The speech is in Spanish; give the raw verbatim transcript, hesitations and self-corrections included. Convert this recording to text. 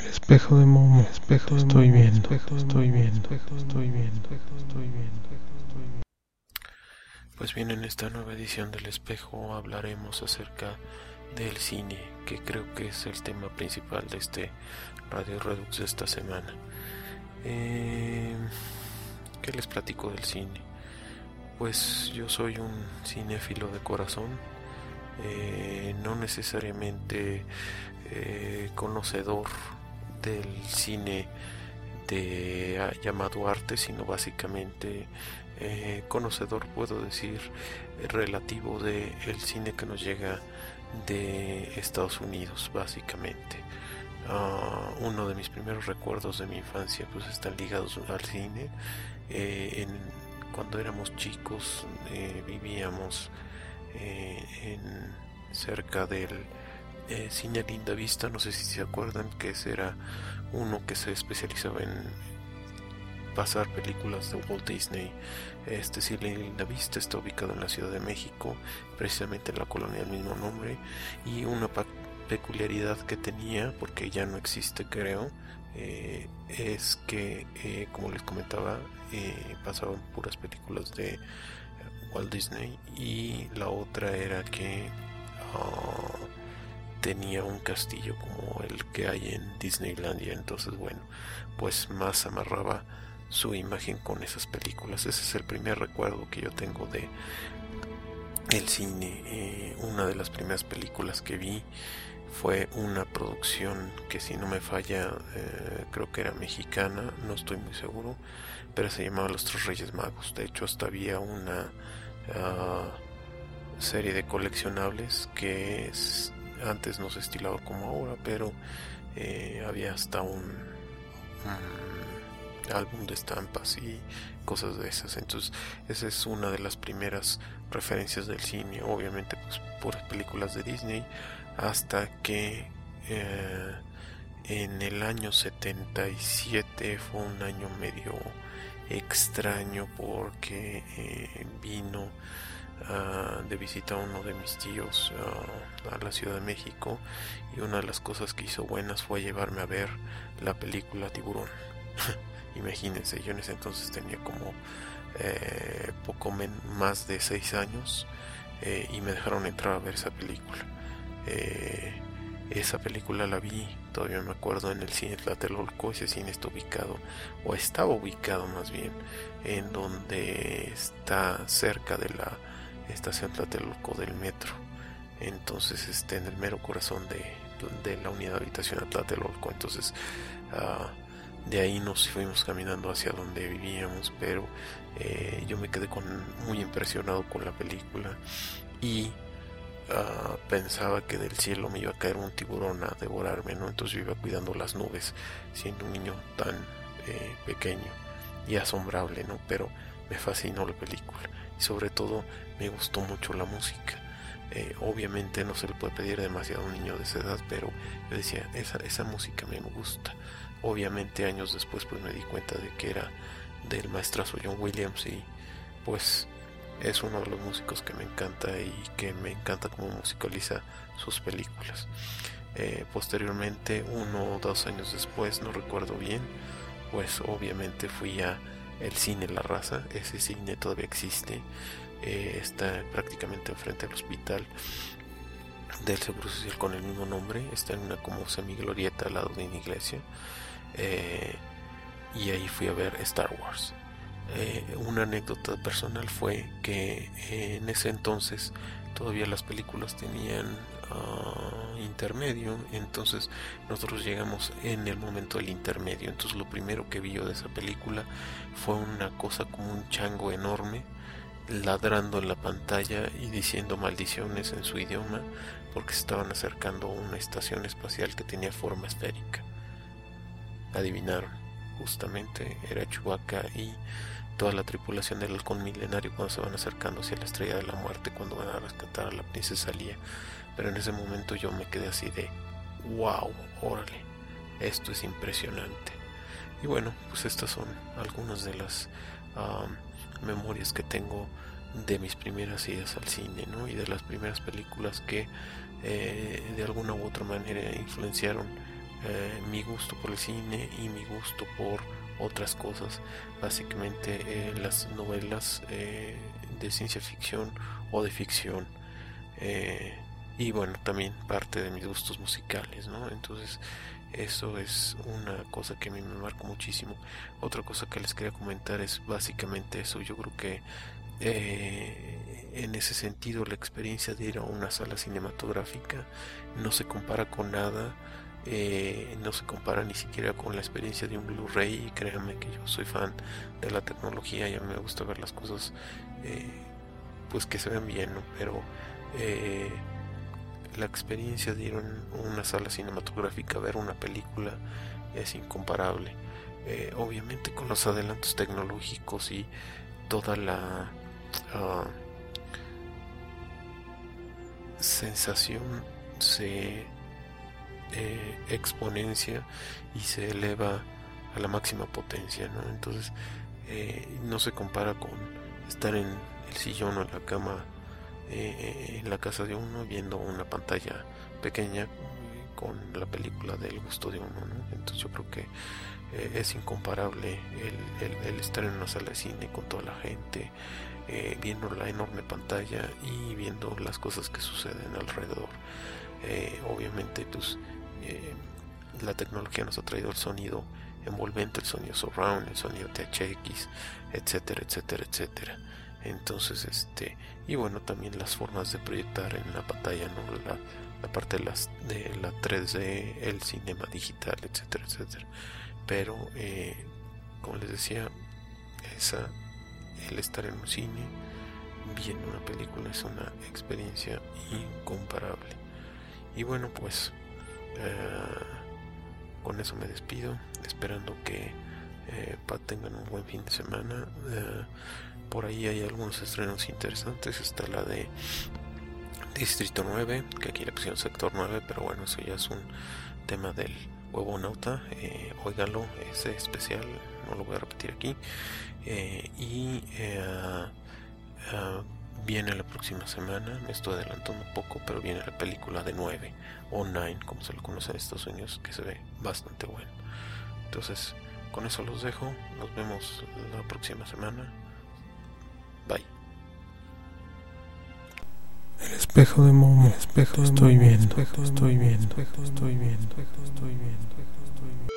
Espejo de Momo, espejo de estoy viendo, estoy viendo, estoy viendo, estoy viendo, estoy viendo. Pues bien, en esta nueva edición del Espejo hablaremos acerca del cine, que creo que es el tema principal de este Radio Redux de esta semana. Eh, ¿Qué les platico del cine? Pues yo soy un cinéfilo de corazón, eh, no necesariamente eh, conocedor del cine de ah, llamado arte, sino básicamente eh, conocedor, puedo decir, relativo de el cine que nos llega de Estados Unidos, básicamente. Uh, uno de mis primeros recuerdos de mi infancia pues están ligados al cine. Eh, en, cuando éramos chicos eh, vivíamos eh, en, cerca del eh, cine Linda Vista, no sé si se acuerdan que ese era uno que se especializaba en pasar películas de Walt Disney. Este cine Linda Vista está ubicado en la Ciudad de México, precisamente en la colonia del mismo nombre, y una peculiaridad que tenía, porque ya no existe creo, eh, es que eh, como les comentaba, eh, pasaban puras películas de Walt Disney, y la otra era que uh, tenía un castillo como el que hay en Disneylandia. Entonces bueno, pues más amarraba su imagen con esas películas. Ese es el primer recuerdo que yo tengo de el cine. Eh, una de las primeras películas que vi fue una producción que, si no me falla, eh, creo que era mexicana, no estoy muy seguro, pero se llamaba Los Tres Reyes Magos. De hecho hasta había una uh, serie de coleccionables que es, antes no se estilaba como ahora, pero eh, había hasta un, un álbum de estampas y cosas de esas. Entonces esa es una de las primeras referencias del cine. Obviamente pues puras películas de Disney, hasta que eh, en el año setenta y siete fue un año medio extraño, porque eh, vino uh, de visita a uno de mis tíos uh, a la Ciudad de México, y una de las cosas que hizo buenas fue llevarme a ver la película Tiburón. Imagínense, yo en ese entonces tenía como eh, poco men- más de seis años, eh, y me dejaron entrar a ver esa película. Eh, esa película la vi, todavía me acuerdo, en el cine Tlatelolco. Ese cine está ubicado, o estaba ubicado más bien, en donde está cerca de la estación Tlatelolco del metro. Entonces este, en el mero corazón de, de la unidad habitacional Tlatelolco. Entonces uh, de ahí nos fuimos caminando hacia donde vivíamos, pero eh, yo me quedé con, muy impresionado con la película, y Uh, pensaba que del cielo me iba a caer un tiburón a devorarme, ¿no? Entonces yo iba cuidando las nubes, siendo un niño tan eh, pequeño y asombrable, ¿no? Pero me fascinó la película, y sobre todo me gustó mucho la música. Eh, obviamente no se le puede pedir demasiado a un niño de esa edad, pero yo decía, esa, esa música me gusta. Obviamente años después pues me di cuenta de que era del maestrazo John Williams, y pues es uno de los músicos que me encanta, y que me encanta cómo musicaliza sus películas. Eh, posteriormente, uno o dos años después, no recuerdo bien, pues obviamente fui a el cine La Raza. Ese cine todavía existe, eh, está prácticamente enfrente del hospital del Seguro Social con el mismo nombre. Está en una como semiglorieta al lado de una iglesia, eh, y ahí fui a ver Star Wars. Eh, una anécdota personal fue que eh, en ese entonces todavía las películas tenían uh, intermedio. Entonces nosotros llegamos en el momento del intermedio. Entonces lo primero que vi yo de esa película fue una cosa como un chango enorme ladrando en la pantalla y diciendo maldiciones en su idioma, porque se estaban acercando a una estación espacial que tenía forma esférica. Adivinaron, justamente era Chewbacca y toda la tripulación del halcón milenario cuando se van acercando hacia la Estrella de la Muerte, cuando van a rescatar a la princesa Leia. Pero en ese momento yo me quedé así de wow, órale, esto es impresionante. Y bueno, pues estas son algunas de las um, memorias que tengo de mis primeras idas al cine, ¿no? Y de las primeras películas que eh, de alguna u otra manera influenciaron eh, mi gusto por el cine y mi gusto por otras cosas, básicamente eh, las novelas eh, de ciencia ficción o de ficción, eh, y bueno, también parte de mis gustos musicales, ¿no? Entonces eso es una cosa que a mí me marcó muchísimo. Otra cosa que les quería comentar es básicamente eso. Yo creo que eh, en ese sentido la experiencia de ir a una sala cinematográfica no se compara con nada. Eh, no se compara ni siquiera con la experiencia de un Blu-ray. Y créanme que yo soy fan de la tecnología y a mí me gusta ver las cosas eh, pues que se ven bien, ¿no? Pero eh, la experiencia de ir a una sala cinematográfica a ver una película es incomparable. Eh, obviamente con los adelantos tecnológicos y toda la uh, sensación se eh, exponencia y se eleva a la máxima potencia, ¿no? Entonces eh, no se compara con estar en el sillón o en la cama eh, en la casa de uno viendo una pantalla pequeña eh, con la película del gusto de uno, ¿no? Entonces yo creo que eh, es incomparable el, el, el estar en una sala de cine con toda la gente, eh, viendo la enorme pantalla y viendo las cosas que suceden alrededor. Eh, obviamente pues eh, la tecnología nos ha traído el sonido envolvente, el sonido surround, el sonido T H X, etcétera, etcétera, etcétera. Entonces este y bueno, también las formas de proyectar en la pantalla, ¿no? la, la parte de, las, de la tres D, el cinema digital, etcétera, etcétera. Pero eh, como les decía, esa, el estar en un cine viendo una película es una experiencia incomparable. Y bueno, pues eh, con eso me despido, esperando que eh, tengan un buen fin de semana. Eh, por ahí hay algunos estrenos interesantes. Está la de Distrito nueve, que aquí le pusieron Sector nueve, pero bueno, eso ya es un tema del Huevonauta. Eh, óiganlo, ese especial, no lo voy a repetir aquí. Eh, y eh, uh, viene la próxima semana, me estoy adelantando un poco, pero viene la película de nueve o Nine, como se lo conoce en Estados Unidos, que se ve bastante bueno. Entonces, con eso los dejo. Nos vemos la próxima semana. Bye. El espejo de Momo, el espejo, estoy viendo, estoy viendo, estoy viendo, estoy viendo, estoy viendo.